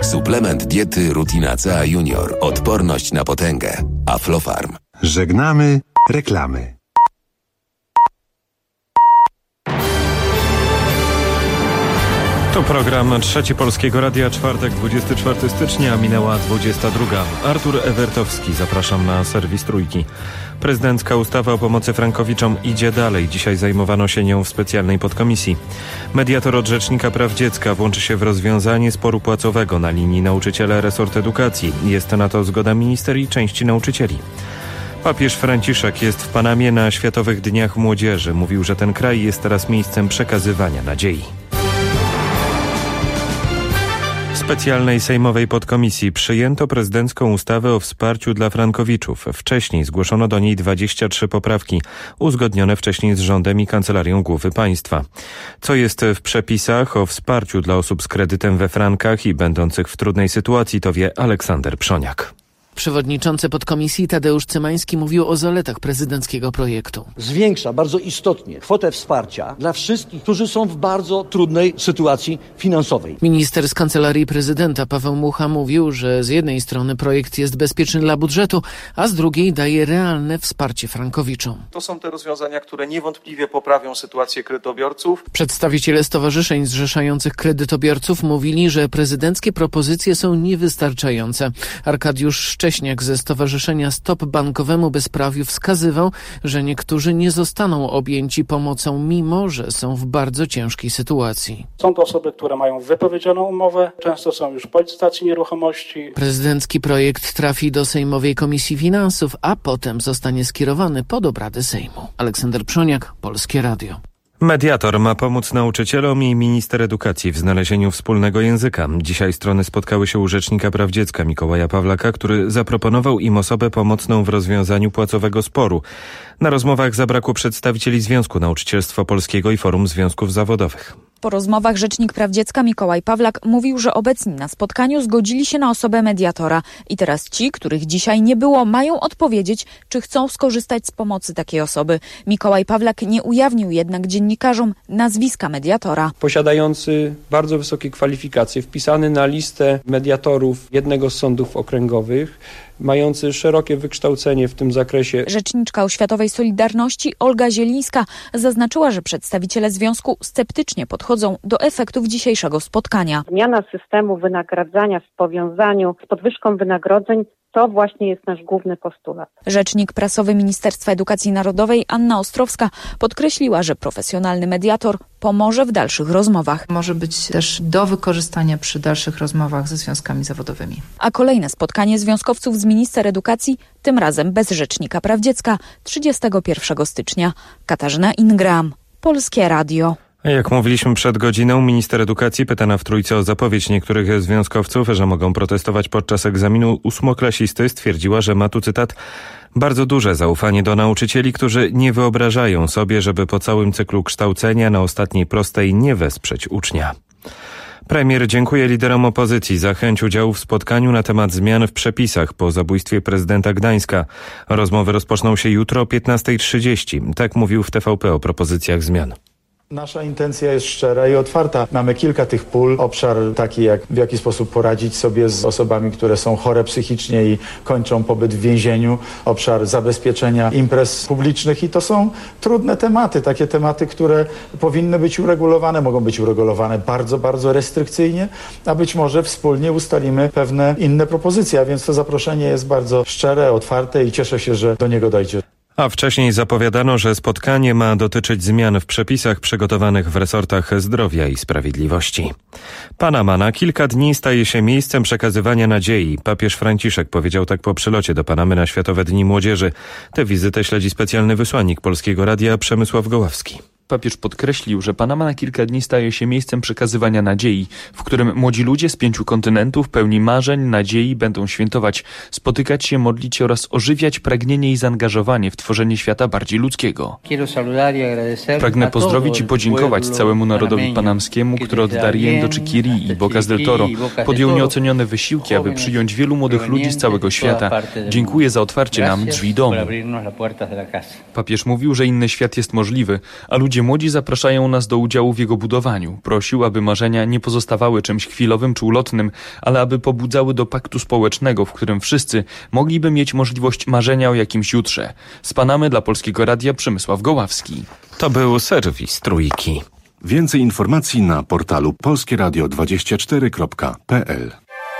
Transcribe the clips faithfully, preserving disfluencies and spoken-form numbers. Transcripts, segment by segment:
Suplement diety Rutina C A Junior. Odporność na potęgę. Aflofarm. Żegnamy reklamy. To program Trzeci Polskiego Radia, czwartek, dwudziestego czwartego stycznia, minęła dwudziesta druga. Artur Ewertowski, zapraszam na serwis Trójki. Prezydencka ustawa o pomocy frankowiczom idzie dalej. Dzisiaj zajmowano się nią w specjalnej podkomisji. Mediator od Rzecznika Praw Dziecka włączy się w rozwiązanie sporu płacowego na linii nauczyciele-resort edukacji. Jest na to zgoda minister i części nauczycieli. Papież Franciszek jest w Panamie na Światowych Dniach Młodzieży. Mówił, że ten kraj jest teraz miejscem przekazywania nadziei. W specjalnej sejmowej podkomisji przyjęto prezydencką ustawę o wsparciu dla frankowiczów. Wcześniej zgłoszono do niej dwadzieścia trzy poprawki, uzgodnione wcześniej z rządem i Kancelarią Głowy Państwa. Co jest w przepisach o wsparciu dla osób z kredytem we frankach i będących w trudnej sytuacji, to wie Aleksander Przoniak. Przewodniczący podkomisji Tadeusz Cymański mówił o zaletach prezydenckiego projektu. Zwiększa bardzo istotnie kwotę wsparcia dla wszystkich, którzy są w bardzo trudnej sytuacji finansowej. Minister z Kancelarii Prezydenta Paweł Mucha mówił, że z jednej strony projekt jest bezpieczny dla budżetu, a z drugiej daje realne wsparcie frankowiczom. To są te rozwiązania, które niewątpliwie poprawią sytuację kredytobiorców. Przedstawiciele stowarzyszeń zrzeszających kredytobiorców mówili, że prezydenckie propozycje są niewystarczające. Arkadiusz Szcześniak ze Stowarzyszenia Stop Bankowemu Bezprawiu wskazywał, że niektórzy nie zostaną objęci pomocą, mimo że są w bardzo ciężkiej sytuacji. Są to osoby, które mają wypowiedzianą umowę, często są już po licytacji nieruchomości. Prezydencki projekt trafi do Sejmowej Komisji Finansów, a potem zostanie skierowany pod obrady Sejmu. Aleksander Przoniak, Polskie Radio. Mediator ma pomóc nauczycielom i minister edukacji w znalezieniu wspólnego języka. Dzisiaj strony spotkały się u Rzecznika Praw Dziecka Mikołaja Pawlaka, który zaproponował im osobę pomocną w rozwiązaniu płacowego sporu. Na rozmowach zabrakło przedstawicieli Związku Nauczycielstwa Polskiego i Forum Związków Zawodowych. Po rozmowach Rzecznik Praw Dziecka Mikołaj Pawlak mówił, że obecni na spotkaniu zgodzili się na osobę mediatora. I teraz ci, których dzisiaj nie było, mają odpowiedzieć, czy chcą skorzystać z pomocy takiej osoby. Mikołaj Pawlak nie ujawnił jednak dziennikarzom nazwiska mediatora. Posiadający bardzo wysokie kwalifikacje, wpisany na listę mediatorów jednego z sądów okręgowych, mający szerokie wykształcenie w tym zakresie. Rzeczniczka Oświatowej Solidarności Olga Zielińska zaznaczyła, że przedstawiciele związku sceptycznie podchodzą do efektów dzisiejszego spotkania. Zmiana systemu wynagradzania w powiązaniu z podwyżką wynagrodzeń to właśnie jest nasz główny postulat. Rzecznik prasowy Ministerstwa Edukacji Narodowej Anna Ostrowska podkreśliła, że profesjonalny mediator pomoże w dalszych rozmowach. Może być też do wykorzystania przy dalszych rozmowach ze związkami zawodowymi. A kolejne spotkanie związkowców z minister edukacji, tym razem bez Rzecznika Praw Dziecka, trzydziestego pierwszego stycznia. Katarzyna Ingram, Polskie Radio. Jak mówiliśmy przed godziną, minister edukacji pytana w Trójce o zapowiedź niektórych związkowców, że mogą protestować podczas egzaminu ósmoklasisty, stwierdziła, że ma tu, cytat, bardzo duże zaufanie do nauczycieli, którzy nie wyobrażają sobie, żeby po całym cyklu kształcenia na ostatniej prostej nie wesprzeć ucznia. Premier dziękuje liderom opozycji za chęć udziału w spotkaniu na temat zmian w przepisach po zabójstwie prezydenta Gdańska. Rozmowy rozpoczną się jutro o piętnasta trzydzieści. Tak mówił w T V P o propozycjach zmian. Nasza intencja jest szczera i otwarta. Mamy kilka tych pól. Obszar taki jak w jaki sposób poradzić sobie z osobami, które są chore psychicznie i kończą pobyt w więzieniu. Obszar zabezpieczenia imprez publicznych i to są trudne tematy. Takie tematy, które powinny być uregulowane, mogą być uregulowane bardzo, bardzo restrykcyjnie, a być może wspólnie ustalimy pewne inne propozycje. A więc to zaproszenie jest bardzo szczere, otwarte i cieszę się, że do niego dojdzie. A wcześniej zapowiadano, że spotkanie ma dotyczyć zmian w przepisach przygotowanych w resortach zdrowia i sprawiedliwości. Panama na kilka dni staje się miejscem przekazywania nadziei. Papież Franciszek powiedział tak po przylocie do Panamy na Światowe Dni Młodzieży. Tę wizytę śledzi specjalny wysłannik Polskiego Radia Przemysław Goławski. Papież podkreślił, że Panama na kilka dni staje się miejscem przekazywania nadziei, w którym młodzi ludzie z pięciu kontynentów pełni marzeń, nadziei będą świętować, spotykać się, modlić się oraz ożywiać pragnienie i zaangażowanie w tworzenie świata bardziej ludzkiego. Pragnę pozdrowić i podziękować całemu narodowi panamskiemu, który od Darien do Chiquiri i Bocas del Toro podjął nieocenione wysiłki, aby przyjąć wielu młodych ludzi z całego świata. Dziękuję za otwarcie nam drzwi domu. Papież mówił, że inny świat jest możliwy, a ludzie gdzie młodzi zapraszają nas do udziału w jego budowaniu. Prosił, aby marzenia nie pozostawały czymś chwilowym czy ulotnym, ale aby pobudzały do paktu społecznego, w którym wszyscy mogliby mieć możliwość marzenia o jakimś jutrze. Z Panamy dla Polskiego Radia Przemysław Goławski. To był serwis Trójki. Więcej informacji na portalu polskie radio dwadzieścia cztery kropka p l.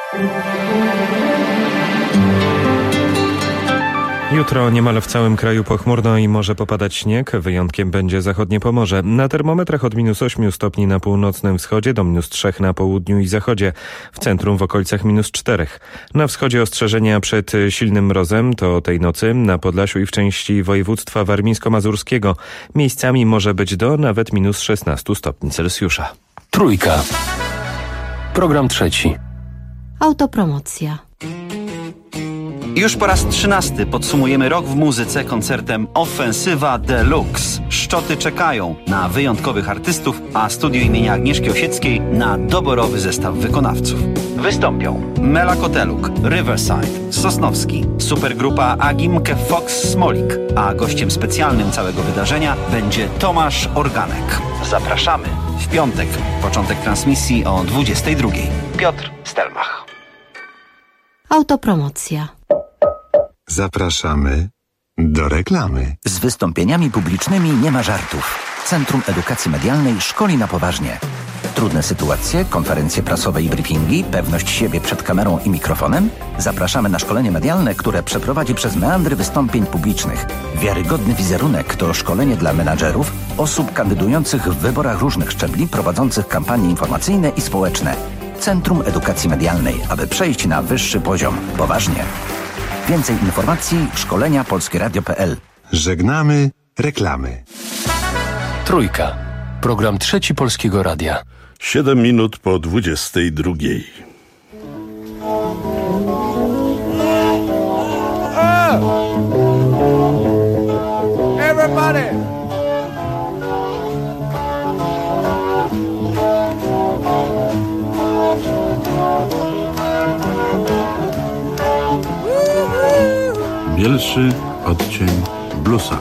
Jutro niemal w całym kraju pochmurno i może popadać śnieg. Wyjątkiem będzie zachodnie Pomorze. Na termometrach od minus ośmiu stopni na północnym wschodzie do minus trzech na południu i zachodzie. W centrum w okolicach minus czterech. Na wschodzie ostrzeżenia przed silnym mrozem to tej nocy na Podlasiu i w części województwa warmińsko-mazurskiego. Miejscami może być do nawet minus szesnastu stopni Celsjusza. Trójka. Program trzeci. Autopromocja. Już po raz trzynasty podsumujemy rok w muzyce koncertem Ofensywa Deluxe. Szczoty czekają na wyjątkowych artystów, a studio imienia Agnieszki Osieckiej na doborowy zestaw wykonawców. Wystąpią Mela Koteluk, Riverside, Sosnowski, supergrupa Agimke Fox Smolik, a gościem specjalnym całego wydarzenia będzie Tomasz Organek. Zapraszamy w piątek, początek transmisji o dwudziestej drugiej. Piotr Stelmach. Autopromocja. Zapraszamy do reklamy. Z wystąpieniami publicznymi nie ma żartów. Centrum Edukacji Medialnej szkoli na poważnie. Trudne sytuacje, konferencje prasowe i briefingi, pewność siebie przed kamerą i mikrofonem? Zapraszamy na szkolenie medialne, które przeprowadzi przez meandry wystąpień publicznych. Wiarygodny wizerunek to szkolenie dla menadżerów, osób kandydujących w wyborach różnych szczebli, prowadzących kampanie informacyjne i społeczne. Centrum Edukacji Medialnej, aby przejść na wyższy poziom. Poważnie. Więcej informacji szkolenia polskie radio kropka p l. Żegnamy reklamy. Trójka. Program trzeci Polskiego Radia. Siedem minut po dwudziestej drugiej. Everybody! Bielszy odcień bluesa.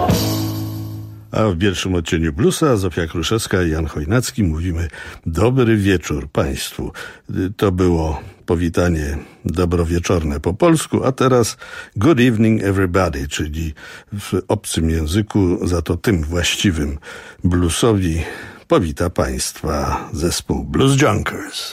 A w pierwszym odcieniu bluesa Zofia Kruszewska i Jan Chojnacki mówimy dobry wieczór Państwu. To było powitanie dobrowieczorne po polsku, a teraz good evening everybody, czyli w obcym języku, za to tym właściwym bluesowi powita Państwa zespół Blues Junkers.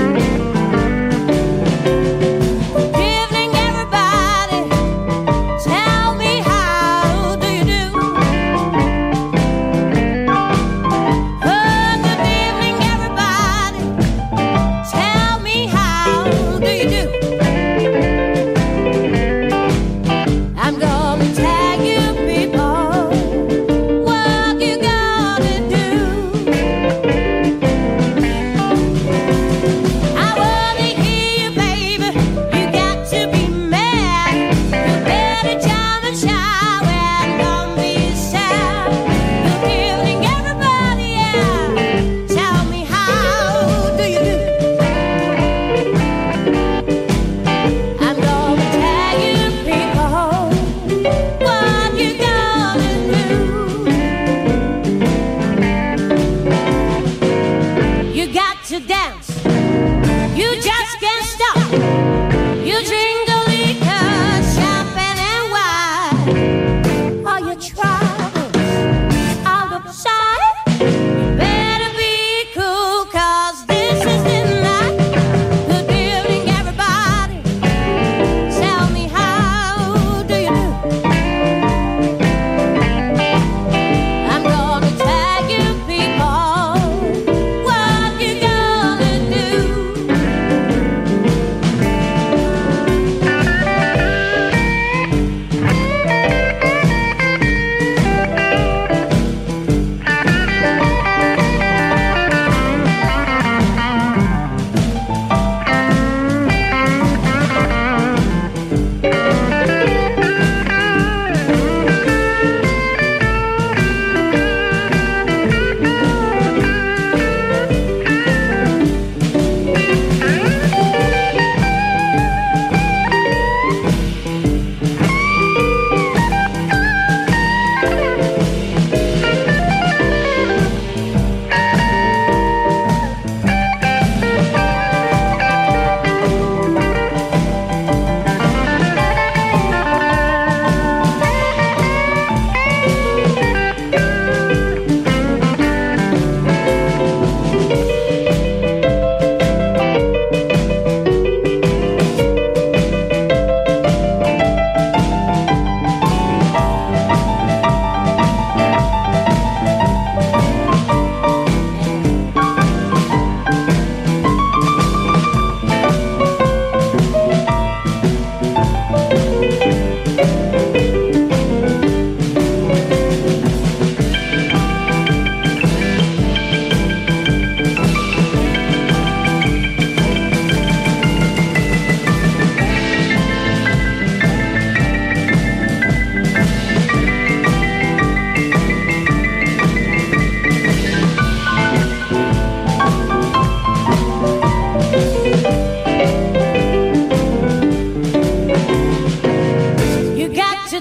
Evening, everybody.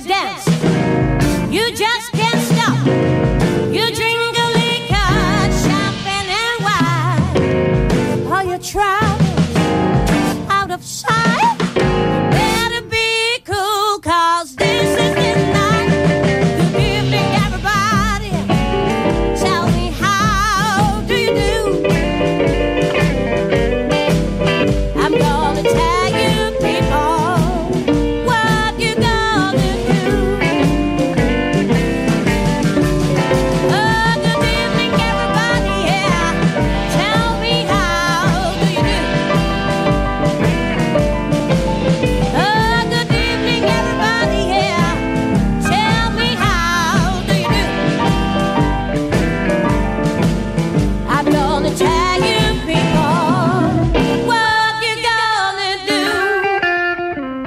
dance. You just can't stop. You drink a liquor, champagne and wine. All your troubles out of sight. Better be cool, cause this is the night. Good evening, everybody. Tell me, how do you do? I'm gonna tell you people what you gonna do. Oh, good evening, everybody, yeah. Tell me, how do you do? Oh, good evening, everybody, yeah. Tell me, how do you do? I'm gonna tell you people what you gonna do.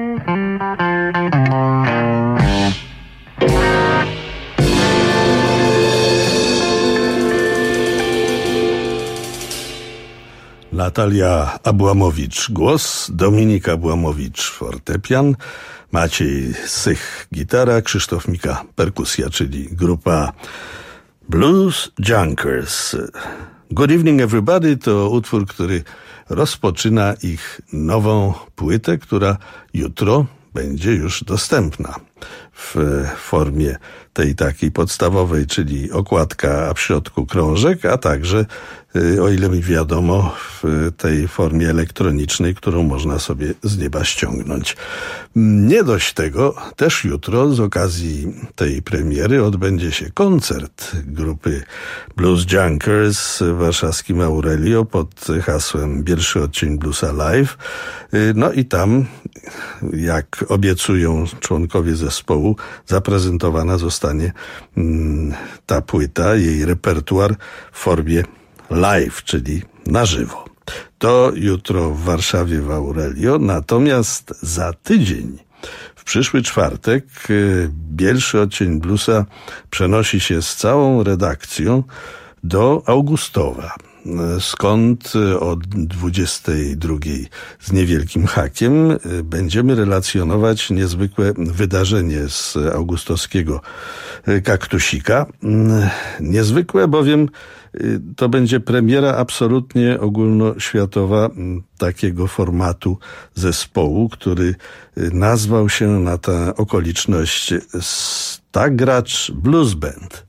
Natalia Abłamowicz głos, Dominik Abłamowicz fortepian, Maciej Sych gitara, Krzysztof Mika perkusja, czyli grupa Blues Junkers. Good Evening Everybody to utwór, który rozpoczyna ich nową płytę, która jutro będzie już dostępna w formie tej takiej podstawowej, czyli okładka, a w środku krążek, a także, o ile mi wiadomo, w tej formie elektronicznej, którą można sobie z nieba ściągnąć. Nie dość tego, też jutro z okazji tej premiery odbędzie się koncert grupy Blues Junkers w warszawskim Aurelio pod hasłem Pierwszy odcień Bluesa Live. No i tam, jak obiecują członkowie zespołu, zaprezentowana zostanie ta płyta, jej repertuar w formie live, czyli na żywo. To jutro w Warszawie w Aurelio, natomiast za tydzień, w przyszły czwartek, Pierwszy odcień Bluesa przenosi się z całą redakcją do Augustowa, skąd od dwudziestej drugiej z niewielkim hakiem będziemy relacjonować niezwykłe wydarzenie z augustowskiego kaktusika. Niezwykłe, bowiem to będzie premiera absolutnie ogólnoświatowa takiego formatu zespołu, który nazwał się na tę okoliczność Stagracz Blues Band.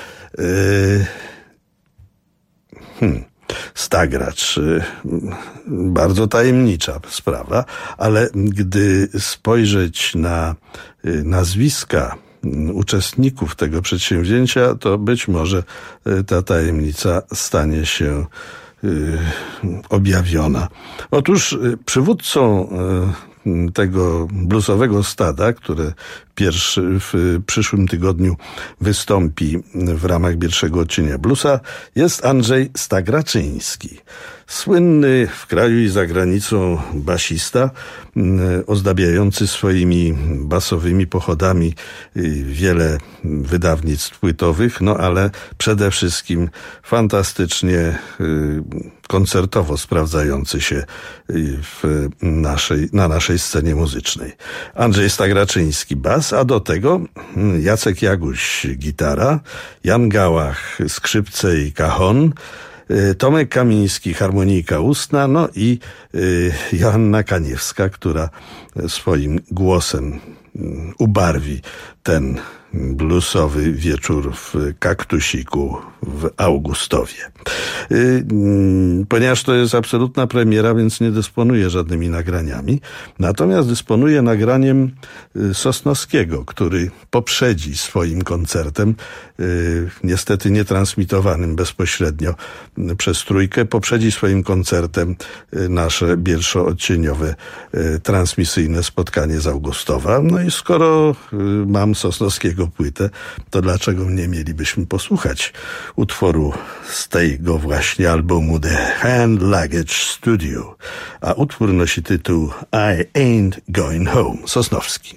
Hmm. Stagracz. Bardzo tajemnicza sprawa, ale gdy spojrzeć na nazwiska uczestników tego przedsięwzięcia, to być może ta tajemnica stanie się objawiona. Otóż przywódcą tego bluesowego stada, które pierwszy, w przyszłym tygodniu wystąpi w ramach pierwszego odcienia bluesa, jest Andrzej Stagraczyński. Słynny w kraju i za granicą basista, ozdabiający swoimi basowymi pochodami wiele wydawnictw płytowych, no ale przede wszystkim fantastycznie koncertowo sprawdzający się w naszej, na naszej scenie muzycznej. Andrzej Stagraczyński bas, a do tego Jacek Jaguś gitara, Jan Gałach skrzypce i cajon, Tomek Kamiński harmonika ustna, no i Joanna Kaniewska, która swoim głosem ubarwi ten bluesowy wieczór w Kaktusiku w Augustowie. Ponieważ to jest absolutna premiera, więc nie dysponuję żadnymi nagraniami. Natomiast dysponuję nagraniem Sosnowskiego, który poprzedzi swoim koncertem, niestety nietransmitowanym bezpośrednio przez Trójkę, poprzedzi swoim koncertem nasze pierwszoodcieniowe transmisyjne spotkanie z Augustowa. No i skoro mam Sosnowskiego płytę, to dlaczego nie mielibyśmy posłuchać utworu z tego właśnie albumu The Hand Luggage Studio, a utwór nosi tytuł I Ain't Going Home. Sosnowski.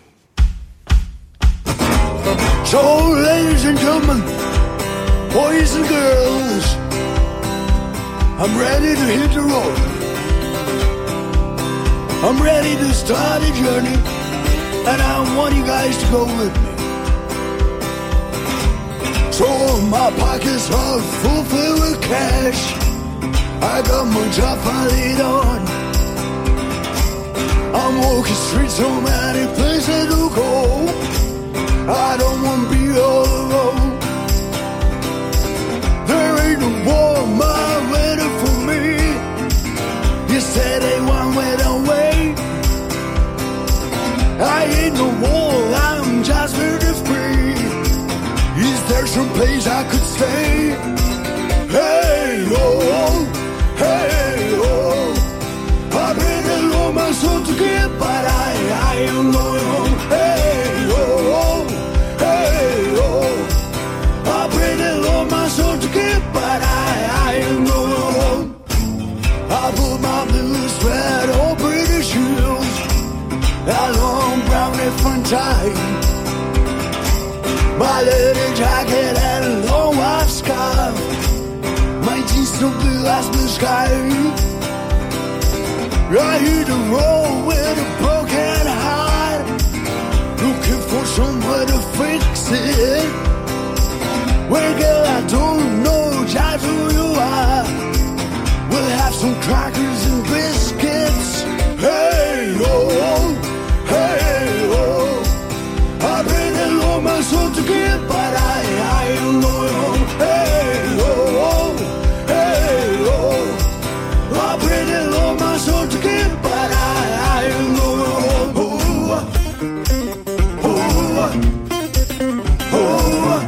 So, ladies and gentlemen, boys and girls, I'm ready to hit the road. I'm ready to start a journey and I want you guys to go with me. So my pockets are full filled with cash. I got my job finally done. I'm walking streets, so many places to go. I don't want to be all alone. There ain't no war mile waiting for me. You said they one way to wait. I ain't no wall, I'm just really free. Is there some place I could stay? Hey, oh, hey, oh. I've been alone my soul to give, but I, I am going home. Hey, oh, hey, oh. I've been alone my soul to give, but I, I am going home. I put my blue sweat over the shoes, a long brown front tie, my leather jacket and a long white scarf, my jeans so blue as blue sky. I hit the road with a broken heart, looking for somewhere to fix it. Well, girl, I don't know just who you are. We'll have some crackers and biscuits. Hey, oh, hey, oh. I've been alone my soul to give, but I, I am going home. Hey, oh, hey, oh. I've been alone my soul to give, but I, I am going home. Oh, oh, oh, oh,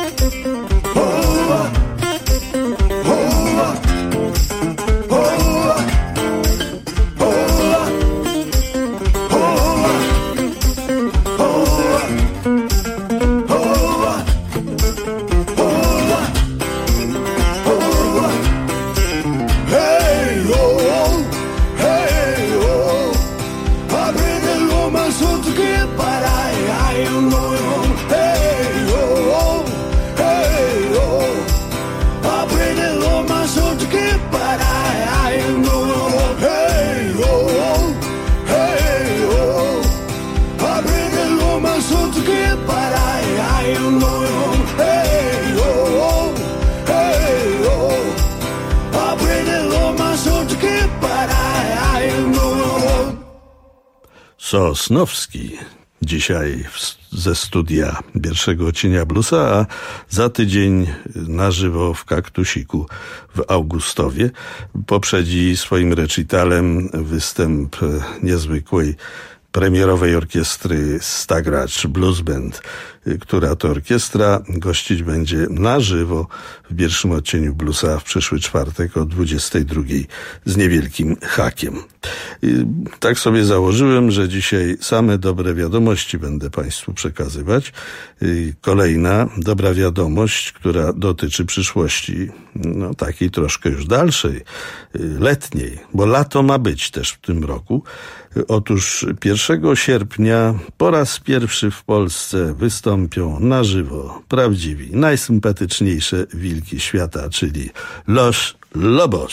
Sosnowski dzisiaj w, ze studia pierwszego Cienia Bluesa, a za tydzień na żywo w Kaktusiku w Augustowie. Poprzedzi swoim recitalem występ niezwykłej premierowej orkiestry Stagracz Blues Band, która to orkiestra gościć będzie na żywo w pierwszym odcieniu bluesa w przyszły czwartek o dwudziestej drugiej z niewielkim hakiem. I tak sobie założyłem, że dzisiaj same dobre wiadomości będę Państwu przekazywać. I kolejna dobra wiadomość, która dotyczy przyszłości, no takiej troszkę już dalszej, letniej, bo lato ma być też w tym roku. Otóż pierwszego sierpnia po raz pierwszy w Polsce wystąpią na żywo prawdziwi, najsympatyczniejsze wilki świata, czyli Los Lobos.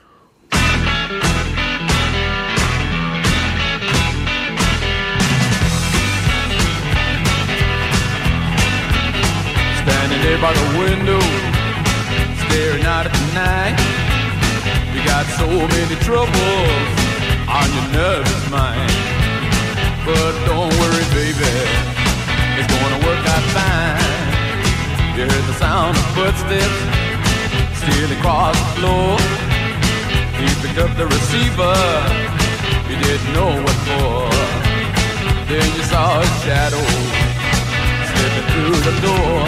Standing there by the window, staring out at the night. You got so many troubles on your nervous mind, but don't worry, baby, it's gonna work out fine. You heard the sound of footsteps stealing across the floor. He picked up the receiver, you didn't know what for. Then you saw a shadow slipping through the door.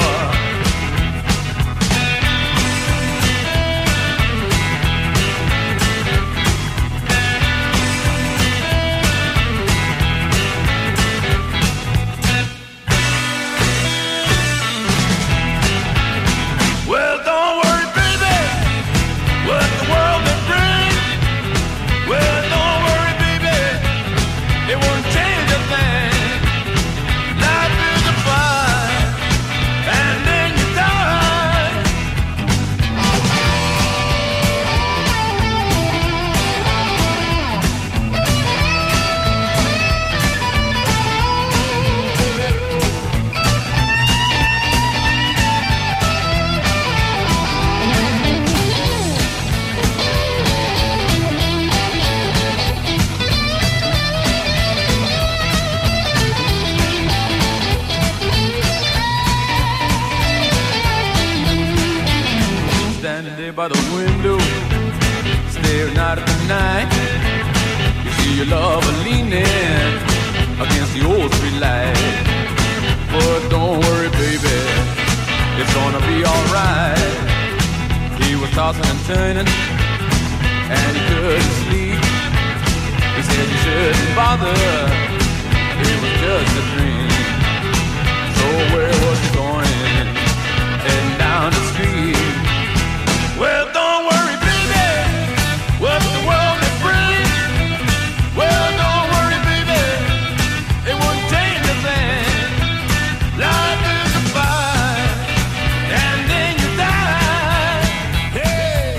standing by the window, staring out at the night. You see your lover leaning against the old street light. But don't worry, baby, it's gonna be alright. He was tossing and turning, and he couldn't sleep. He said you shouldn't bother, it was just a dream. So where was he going? Heading down the street. Well, don't worry, baby, what the world may bring. Well, don't worry, baby, it won't take nothing. Life is a fight, and then you die. Hey,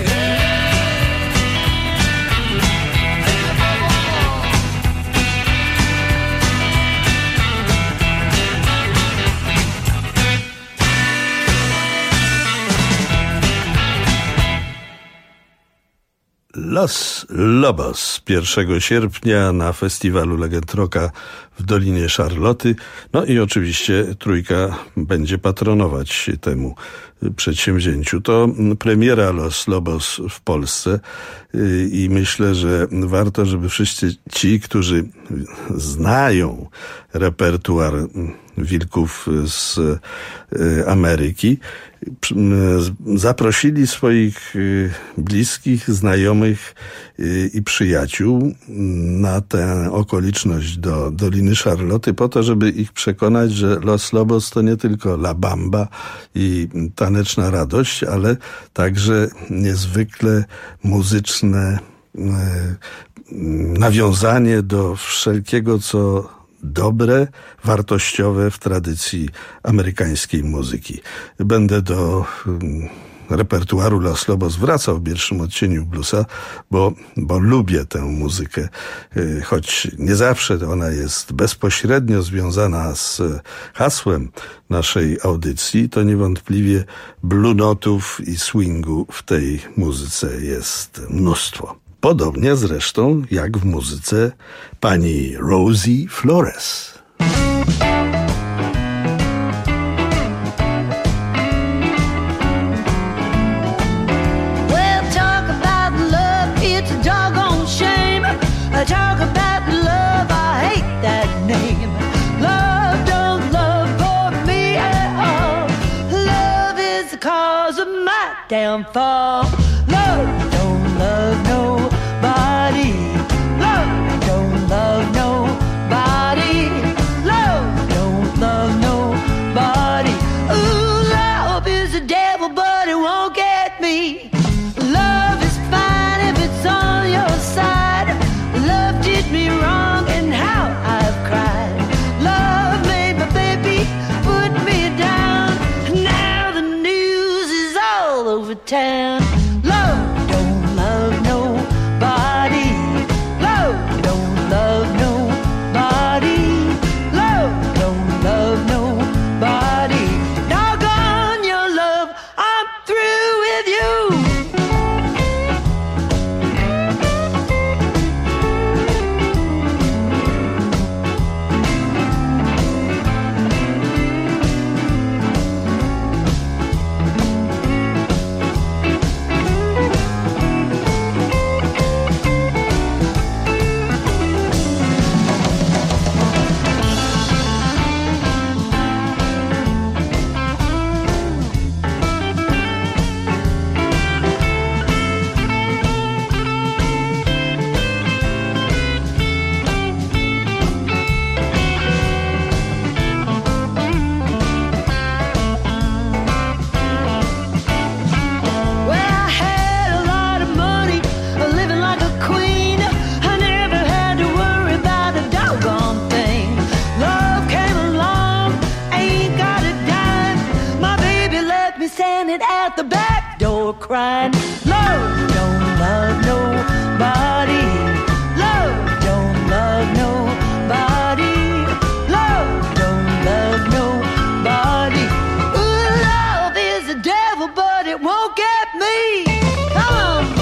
Los Lobos pierwszego sierpnia na festiwalu Legend Rocka w Dolinie Szarloty. No i oczywiście Trójka będzie patronować temu przedsięwzięciu. To premiera Los Lobos w Polsce i myślę, że warto, żeby wszyscy ci, którzy znają repertuar wilków z Ameryki, zaprosili swoich bliskich, znajomych i przyjaciół na tę okoliczność do Doliny Szarloty po to, żeby ich przekonać, że Los Lobos to nie tylko La Bamba i taneczna radość, ale także niezwykle muzyczne nawiązanie do wszelkiego, co dobre, wartościowe w tradycji amerykańskiej muzyki. Będę do repertuaru Los Lobos wracał w pierwszym odcieniu bluesa, bo, bo lubię tę muzykę, choć nie zawsze ona jest bezpośrednio związana z hasłem naszej audycji, to niewątpliwie blue notów i swingu w tej muzyce jest mnóstwo. Podobnie zresztą jak w muzyce pani Rosie Flores. Talk about love, I hate that name. Love don't love for me at all. Love is the cause of my downfall. Love don't love nobody. Love don't love nobody. Love don't love nobody. Ooh, love is the devil, but it won't get me. Love is fine if it's on your side. Love did me wrong and how I've cried. Love made my baby put me down. Now the news is all over town. Love don't love nobody. Love don't love nobody. Love don't love nobody. Doggone your love, I'm through with you. Standing at the back door crying, love don't love nobody. Love don't love nobody. Love don't love nobody. Ooh, love is the devil, but it won't get me. Come on.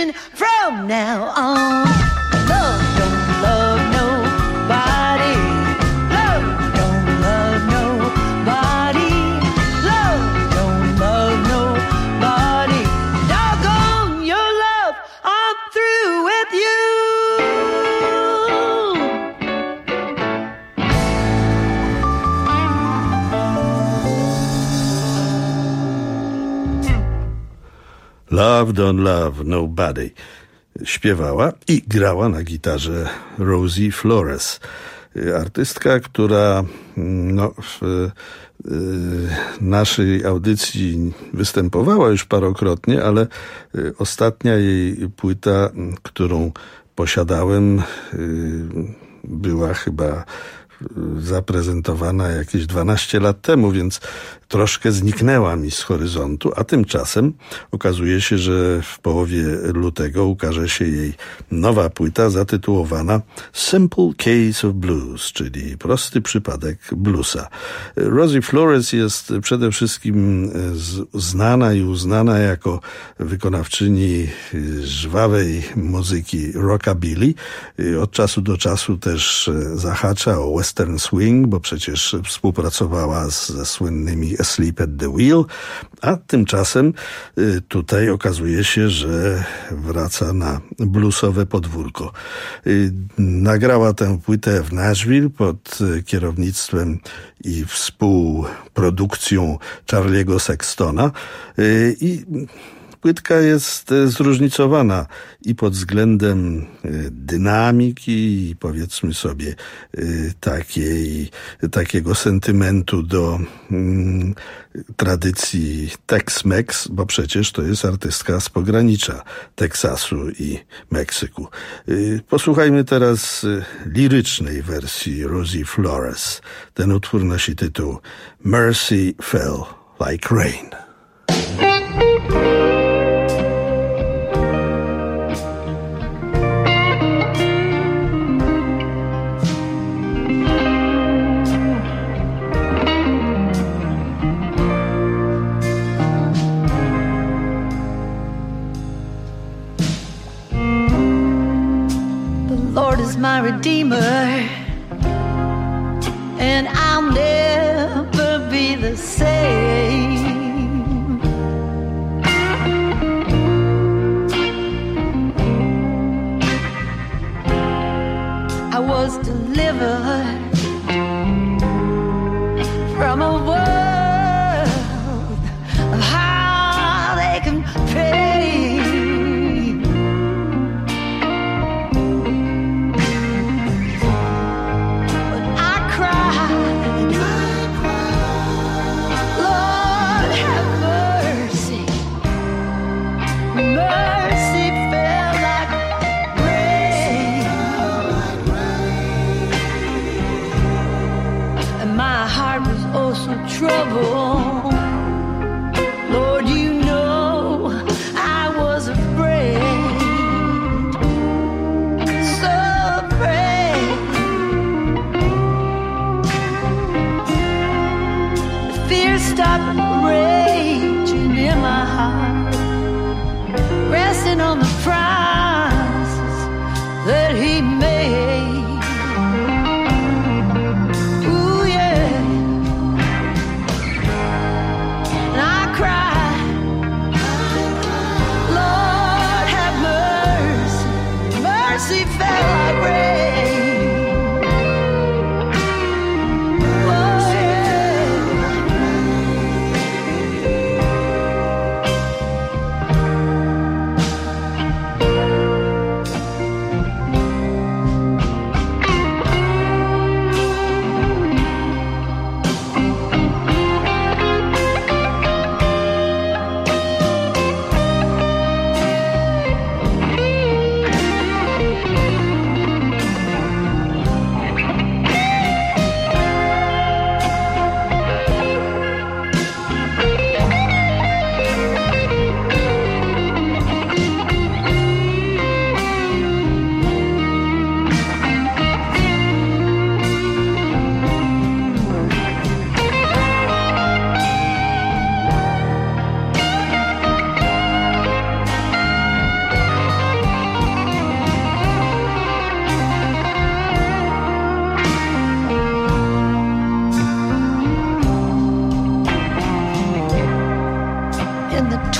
tradition from now on. Love don't love nobody. Love don't love nobody. Love don't love nobody. Doggone your love, I'm through with you. Love don't love nobody śpiewała i grała na gitarze Rosie Flores, artystka, która no, w naszej audycji występowała już parokrotnie, ale ostatnia jej płyta, którą posiadałem, była chyba zaprezentowana jakieś dwanaście lat temu, więc troszkę zniknęła mi z horyzontu, a tymczasem okazuje się, że w połowie lutego ukaże się jej nowa płyta zatytułowana Simple Case of Blues, czyli prosty przypadek bluesa. Rosie Flores jest przede wszystkim znana i uznana jako wykonawczyni żwawej muzyki rockabilly. Od czasu do czasu też zahacza o western swing, bo przecież współpracowała ze słynnymi Asleep at the Wheel, a tymczasem tutaj okazuje się, że wraca na bluesowe podwórko. Nagrała tę płytę w Nashville pod kierownictwem i współprodukcją Charliego Sextona i płytka jest zróżnicowana i pod względem dynamiki i powiedzmy sobie takiej, takiego sentymentu do mm, tradycji Tex-Mex, bo przecież to jest artystka z pogranicza Teksasu i Meksyku. Posłuchajmy teraz lirycznej wersji Rosie Flores. Ten utwór nosi tytuł Mercy Fell Like Rain. My Redeemer, and I'll never be the same. I was delivered from a world of how they can pray.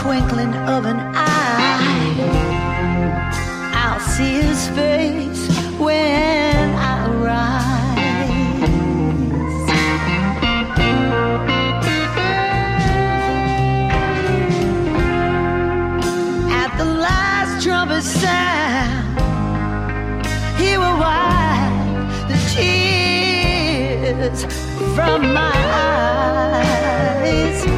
twinkling of an eye. I'll see his face when I rise. At the last trumpet sound, he will wipe the tears from my eyes.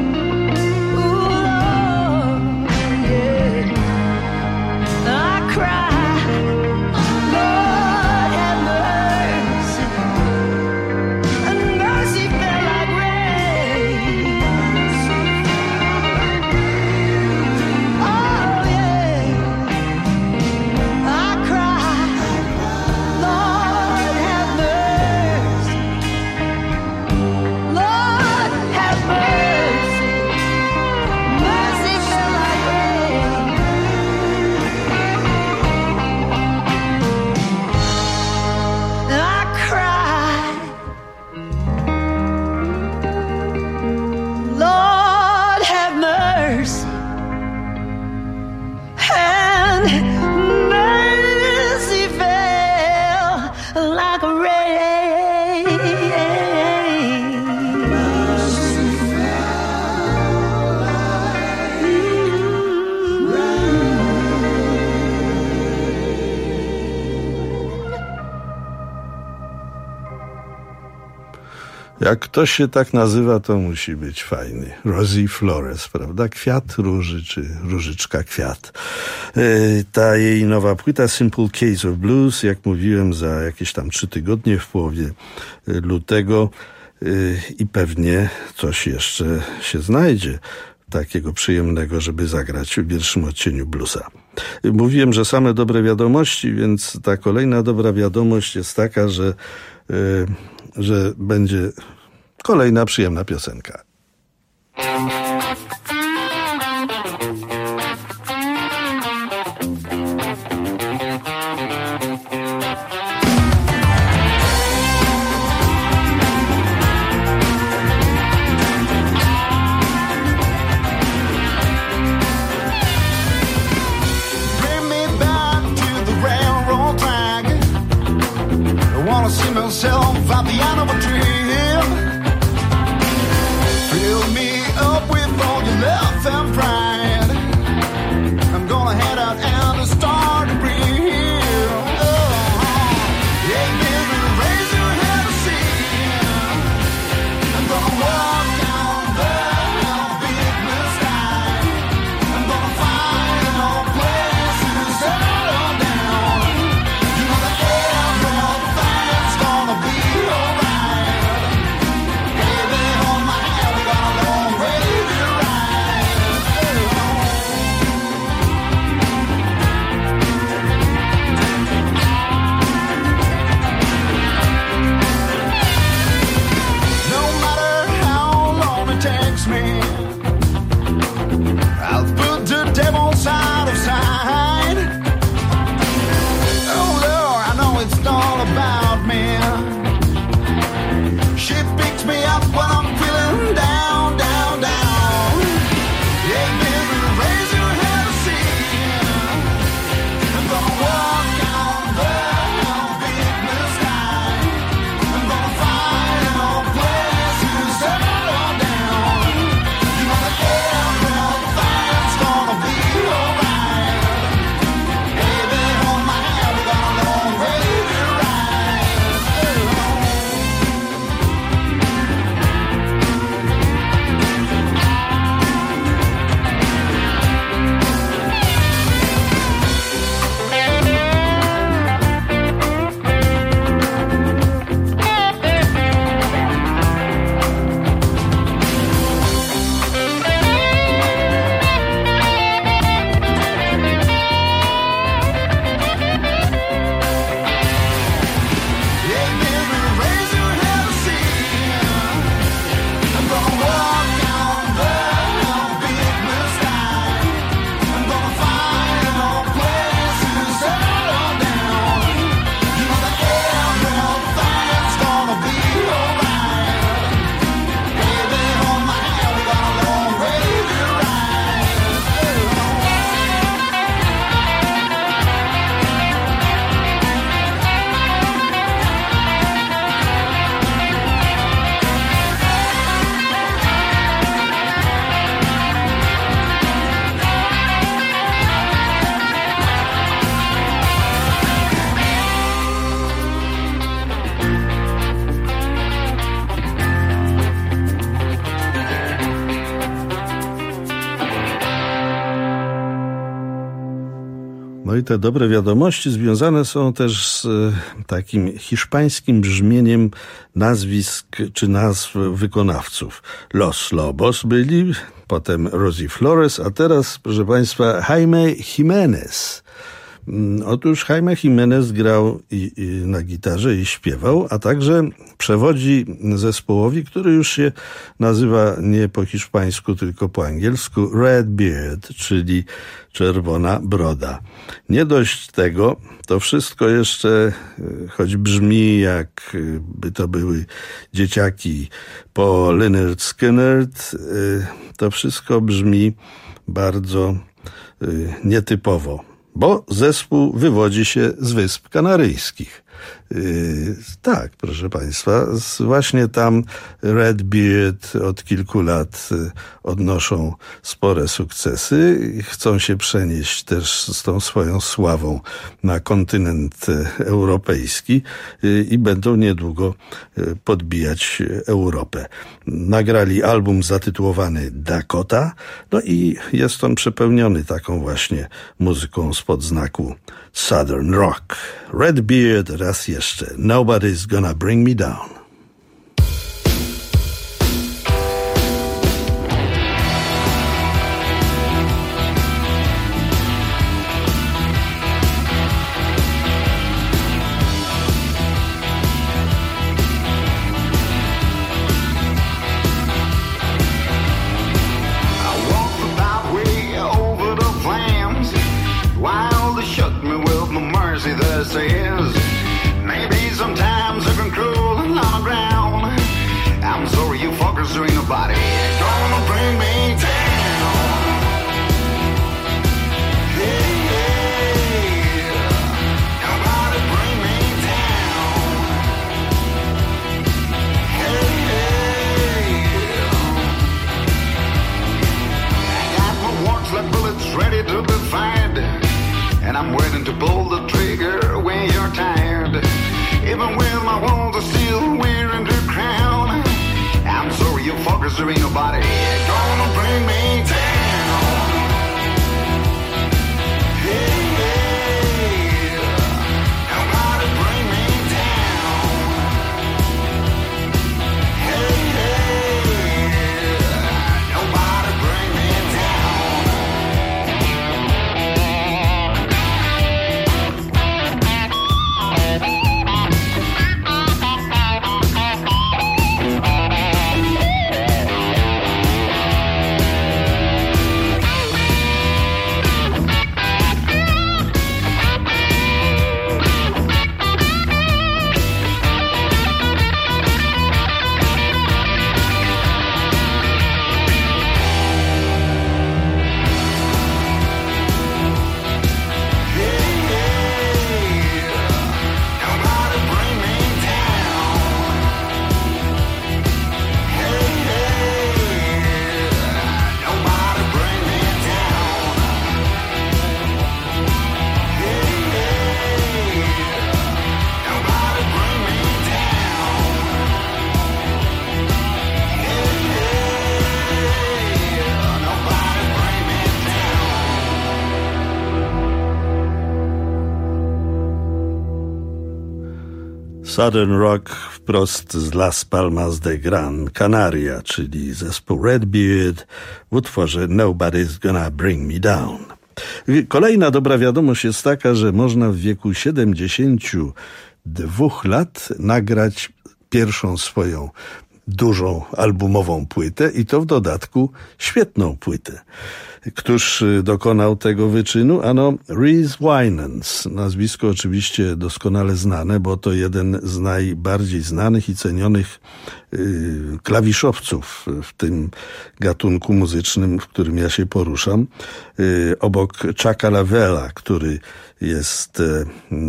Jak ktoś się tak nazywa, to musi być fajny. Rosie Flores, prawda? Kwiat róży, czy różyczka kwiat. Ta jej nowa płyta Simple Case of Blues, jak mówiłem, za jakieś tam trzy tygodnie w połowie lutego i pewnie coś jeszcze się znajdzie takiego przyjemnego, żeby zagrać w pierwszym odcieniu bluesa. Mówiłem, że same dobre wiadomości, więc ta kolejna dobra wiadomość jest taka, że że będzie kolejna przyjemna piosenka. See myself at the end of a trip. Fill me up with all your No i te dobre wiadomości związane są też z takim hiszpańskim brzmieniem nazwisk czy nazw wykonawców. Los Lobos byli, potem Rosie Flores, a teraz, proszę Państwa, Jaime Jimenez. Otóż Jaime Jimenez grał i, i na gitarze i śpiewał, a także przewodzi zespołowi, który już się nazywa nie po hiszpańsku, tylko po angielsku Red Beard, czyli czerwona broda. Nie dość tego, to wszystko jeszcze, choć brzmi jakby to były dzieciaki po Lynyrd Skynyrd, to wszystko brzmi bardzo nietypowo, bo zespół wywodzi się z Wysp Kanaryjskich. Yy, tak, proszę Państwa, z, właśnie tam Red Beard od kilku lat y, odnoszą spore sukcesy i chcą się przenieść też z tą swoją sławą na kontynent y, europejski y, i będą niedługo y, podbijać Europę. Nagrali album zatytułowany Dakota, no i jest on przepełniony taką właśnie muzyką spod znaku Southern Rock. Red Beard raz jeszcze. Nobody's gonna bring me down. Southern Rock wprost z Las Palmas de Gran Canaria, czyli zespół Red Beard w utworze Nobody's Gonna Bring Me Down. Kolejna dobra wiadomość jest taka, że można w wieku siedemdziesięciu dwóch lat nagrać pierwszą swoją dużą albumową płytę i to w dodatku świetną płytę. Któż dokonał tego wyczynu? Ano Rhys Winans. Nazwisko oczywiście doskonale znane, bo to jeden z najbardziej znanych i cenionych y, klawiszowców w tym gatunku muzycznym, w którym ja się poruszam. Y, obok Chucka Lavella, który jest y,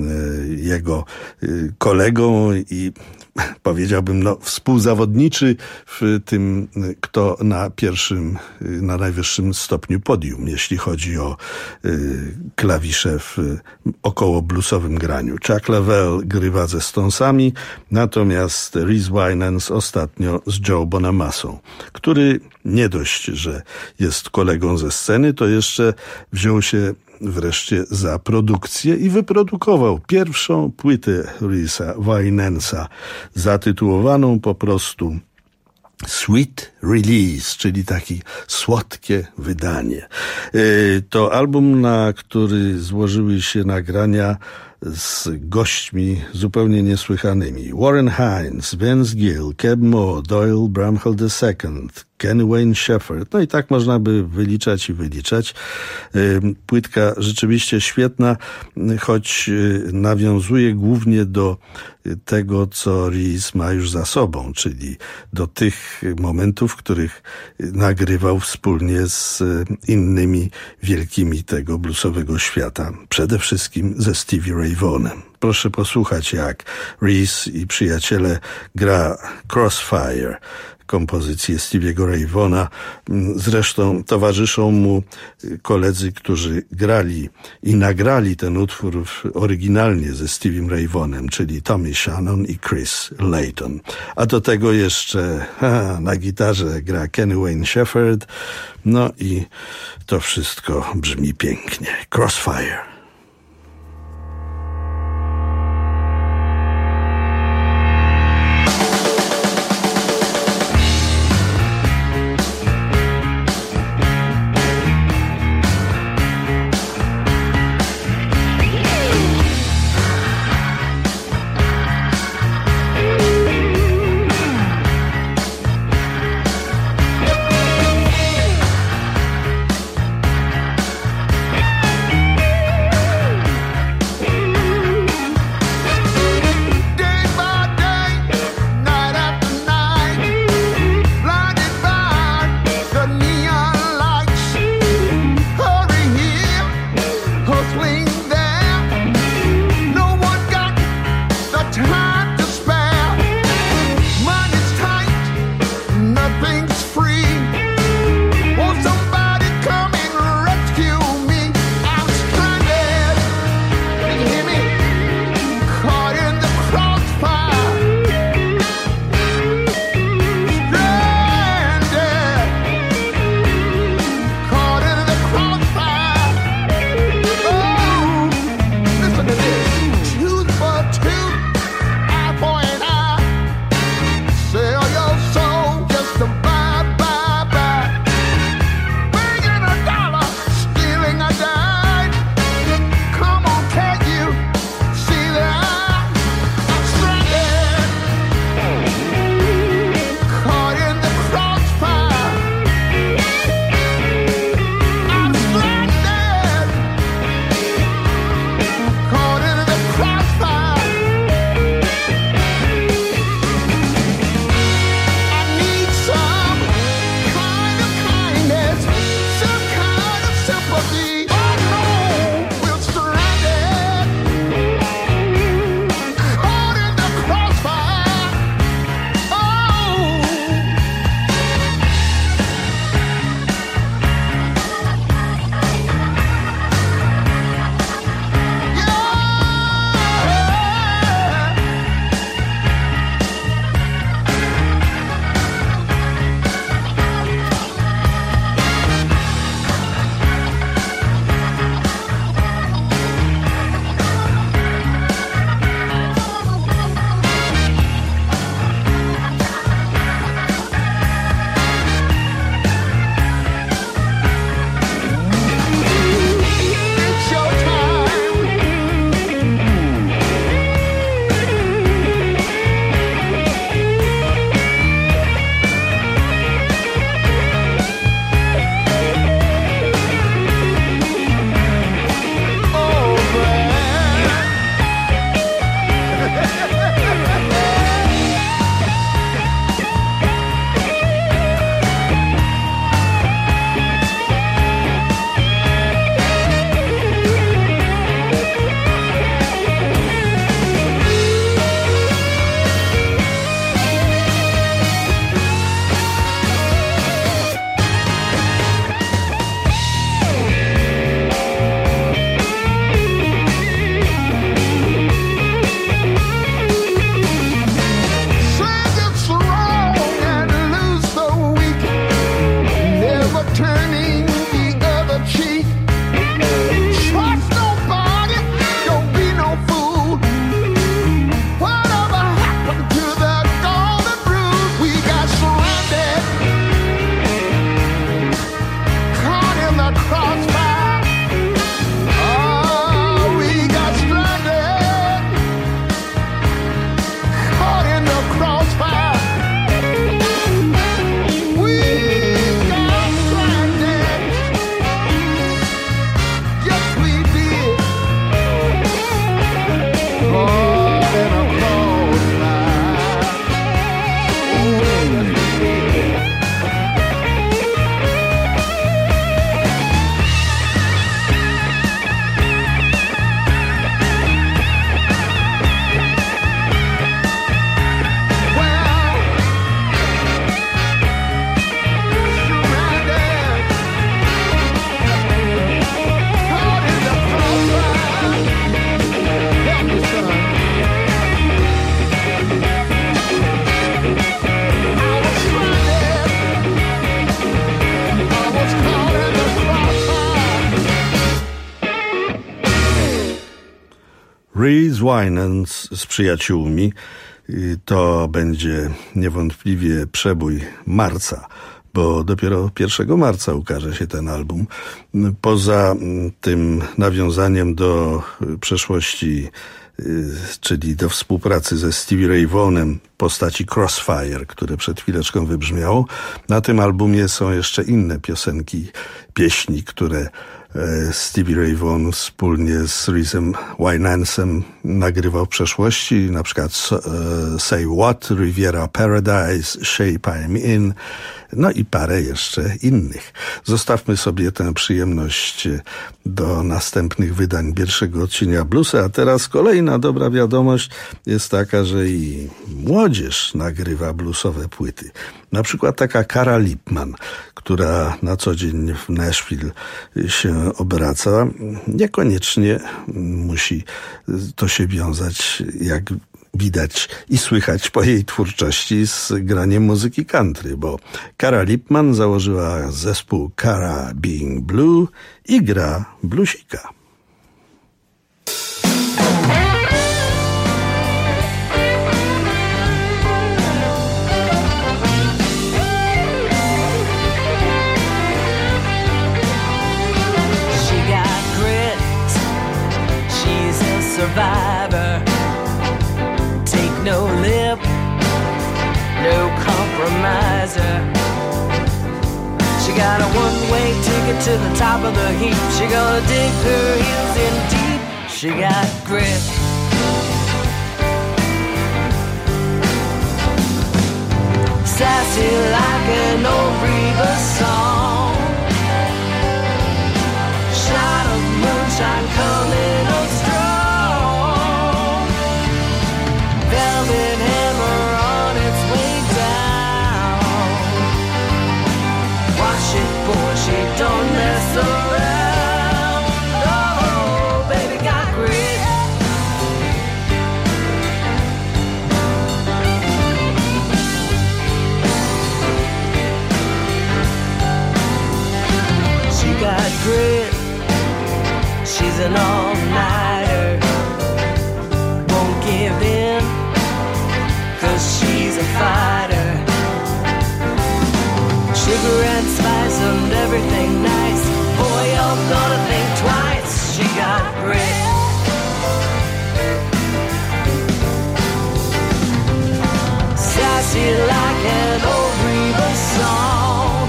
jego y, kolegą i powiedziałbym, no, współzawodniczy w tym, kto na pierwszym, na najwyższym stopniu podium, jeśli chodzi o y, klawisze w około bluesowym graniu. Chuck Lavelle grywa ze Stonesami, natomiast Rhys Winans ostatnio z Joe Bonamassą, który nie dość, że jest kolegą ze sceny, to jeszcze wziął się wreszcie za produkcję i wyprodukował pierwszą płytę Reesa Winansa, zatytułowaną po prostu Sweet Release, czyli takie słodkie wydanie. To album, na który złożyły się nagrania z gośćmi zupełnie niesłychanymi. Warren Hines, Vince Gill, Keb Mo, Doyle Bramhall the second, Kenny Wayne Shepherd. No i tak można by wyliczać i wyliczać. Płytka rzeczywiście świetna, choć nawiązuje głównie do tego, co Rees ma już za sobą, czyli do tych momentów, w których nagrywał wspólnie z innymi wielkimi tego bluesowego świata. Przede wszystkim ze Stevie Ray Vaughanem. Proszę posłuchać, jak Rees i przyjaciele gra Crossfire, kompozycję Stevie'ego Ray Vaughana. Zresztą towarzyszą mu koledzy, którzy grali i nagrali ten utwór oryginalnie ze Stevie'em Ray Vaughanem, czyli Tommy Shannon i Chris Layton. A do tego jeszcze ha, na gitarze gra Kenny Wayne Shepherd. No i to wszystko brzmi pięknie. Crossfire. Crossfire. Reese Winans z przyjaciółmi. To będzie niewątpliwie przebój marca, bo dopiero pierwszego marca ukaże się ten album. Poza tym nawiązaniem do przeszłości, czyli do współpracy ze Stevie Ray Vaughanem, postaci Crossfire, które przed chwileczką wybrzmiało, na tym albumie są jeszcze inne piosenki, pieśni, które Stevie Ray Vaughan wspólnie z Reesem Winansem nagrywał w przeszłości, na przykład Say What, Riviera Paradise, Shape I'm In, no i parę jeszcze innych. Zostawmy sobie tę przyjemność do następnych wydań pierwszego odcienia Bluesa, a teraz kolejna dobra wiadomość jest taka, że i młodzież nagrywa bluesowe płyty. Na przykład taka Cara Lipman, która na co dzień w Nashville się obraca. Niekoniecznie musi to się wiązać, jak widać i słychać po jej twórczości, z graniem muzyki country, bo Cara Lipman założyła zespół Cara Being Blue i gra bluesika. Survivor, take no lip, no compromiser. She got a one-way ticket to the top of the heap. She gonna dig her heels in deep. She got grit. Sassy like an old Reba song. Shot of moonshine coming on strong. Velvet hammer on its way down. Watch it, boy, she don't mess around. Oh, baby got grit. She got grit. She's an all-nighter. Won't give in, 'cause she's a fighter. Sugar and spice and everything nice. Boy, you're gonna think twice. She got grit. Sassy like an old Reba song.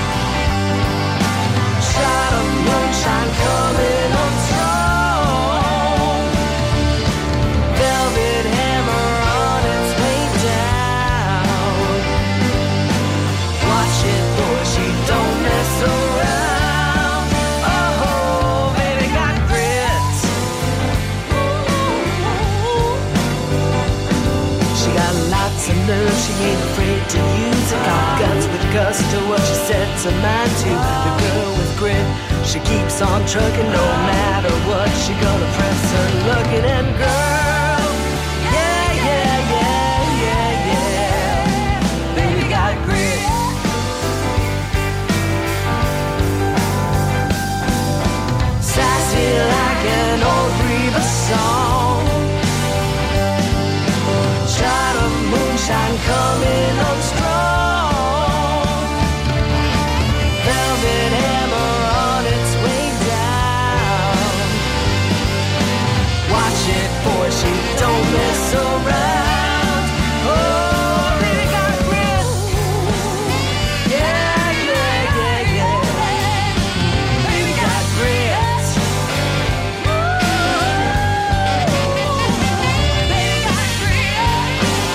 Shot of moonshine coming on strong. Velvet hammer on its way down. Watch it, boy, she don't mess around. Oh, baby got grit. She got lots of nerve, she ain't afraid to use it. Got guts with gusto, what she sets her mind to. The girl with grit, she keeps on trucking no matter what. She gonna press her looking and girl, yeah, yeah, yeah, yeah, yeah. Baby got grit. Sassy like an old Reba song. Shot of moonshine coming on strong. Velvet hammer on its way down. Watch it, boy, she don't mess around. Oh, baby got grit. Yeah, yeah, yeah, yeah. Baby got grit. Baby got grit.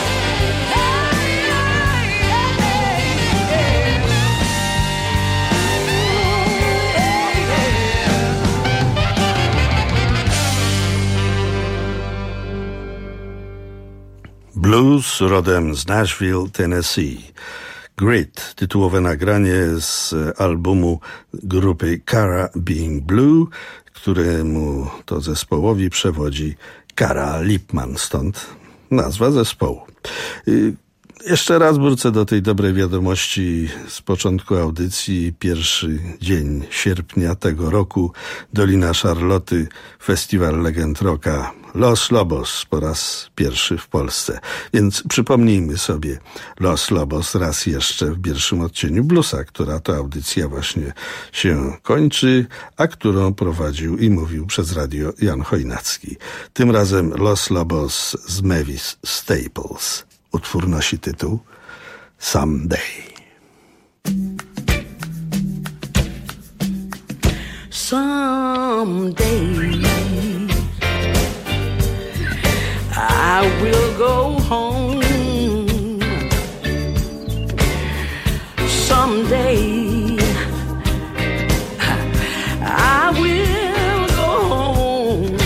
Blues rodem z Nashville, Tennessee. Grit, tytułowe nagranie z albumu grupy Cara Being Blue, któremu to zespołowi przewodzi Cara Lipman, stąd nazwa zespołu. Jeszcze raz wrócę do tej dobrej wiadomości z początku audycji. Pierwszy dzień sierpnia tego roku, Dolina Szarloty, Festiwal Legend Rocka Los Lobos po raz pierwszy w Polsce. Więc przypomnijmy sobie Los Lobos raz jeszcze w pierwszym odcieniu bluesa, która to audycja właśnie się kończy, a którą prowadził i mówił przez radio Jan Chojnacki. Tym razem Los Lobos z Mavis Staples. Utwór nosi tytuł Someday. Someday I will go home. Someday I will go home,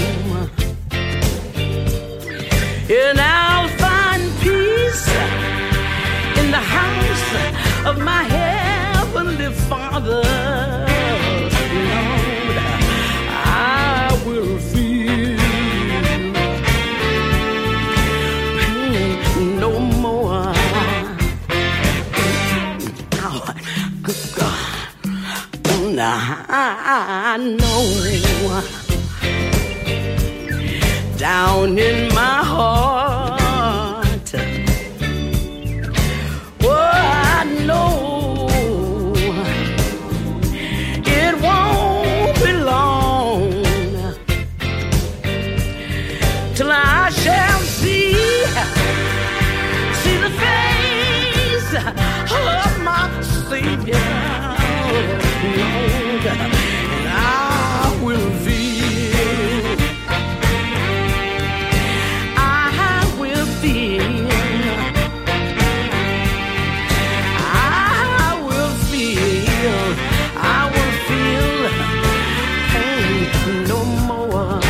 and I'll find peace in the house of my heavenly Father. Lord, I will feel pain no more. Oh, God. Now I know down in my heart, oh, I know it won't be long till I shall see, see the face of my Savior, Lord, and I will feel, I will feel, I will feel, I will feel pain no more.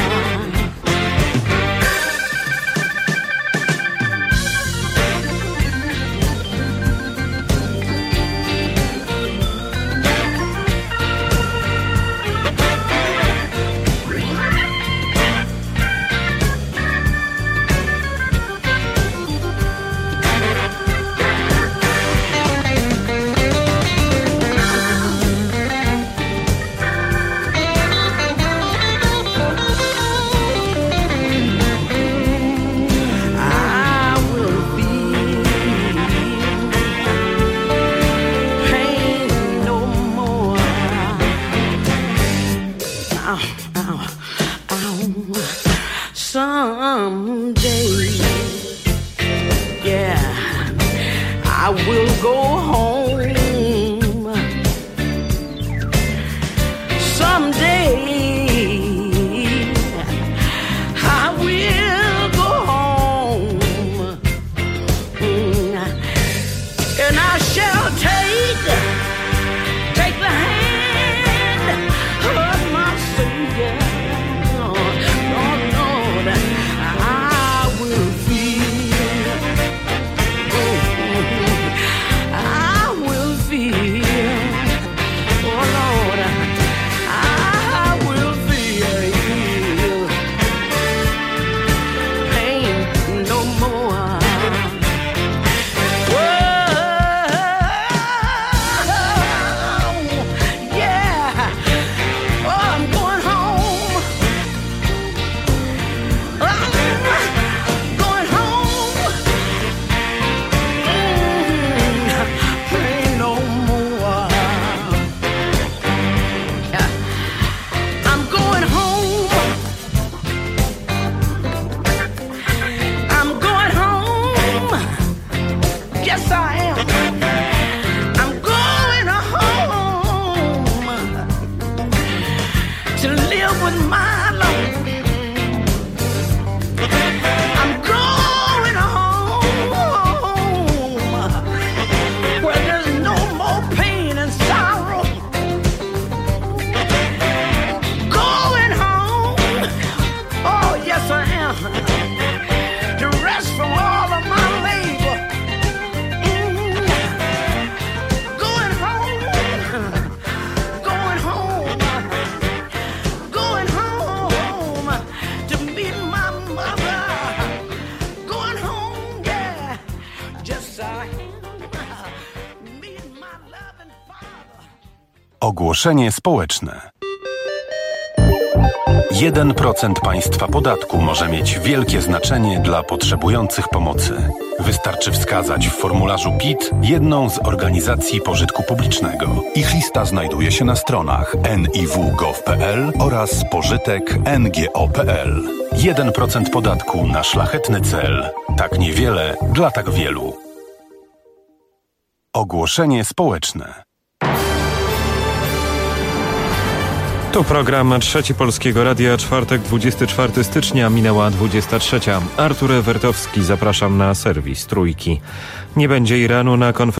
Someday, yeah, I will go home. Someday, I will go home, and I shall take, take the hand of my Savior. Going home, going home. Ogłoszenie społeczne. jeden procent państwa podatku może mieć wielkie znaczenie dla potrzebujących pomocy. Wystarczy wskazać w formularzu P I T jedną z organizacji pożytku publicznego. Ich lista znajduje się na stronach en i w kropka gov kropka pe el oraz pożytek kropka en ge o kropka pe el. jeden procent podatku na szlachetny cel. Tak niewiele dla tak wielu. Ogłoszenie społeczne. Tu program Trzeci Polskiego Radia, czwartek, dwudziestego czwartego stycznia, minęła dwudziesta trzecia. Artur Ewertowski, zapraszam na serwis Trójki. Nie będzie Iranu na konferencji.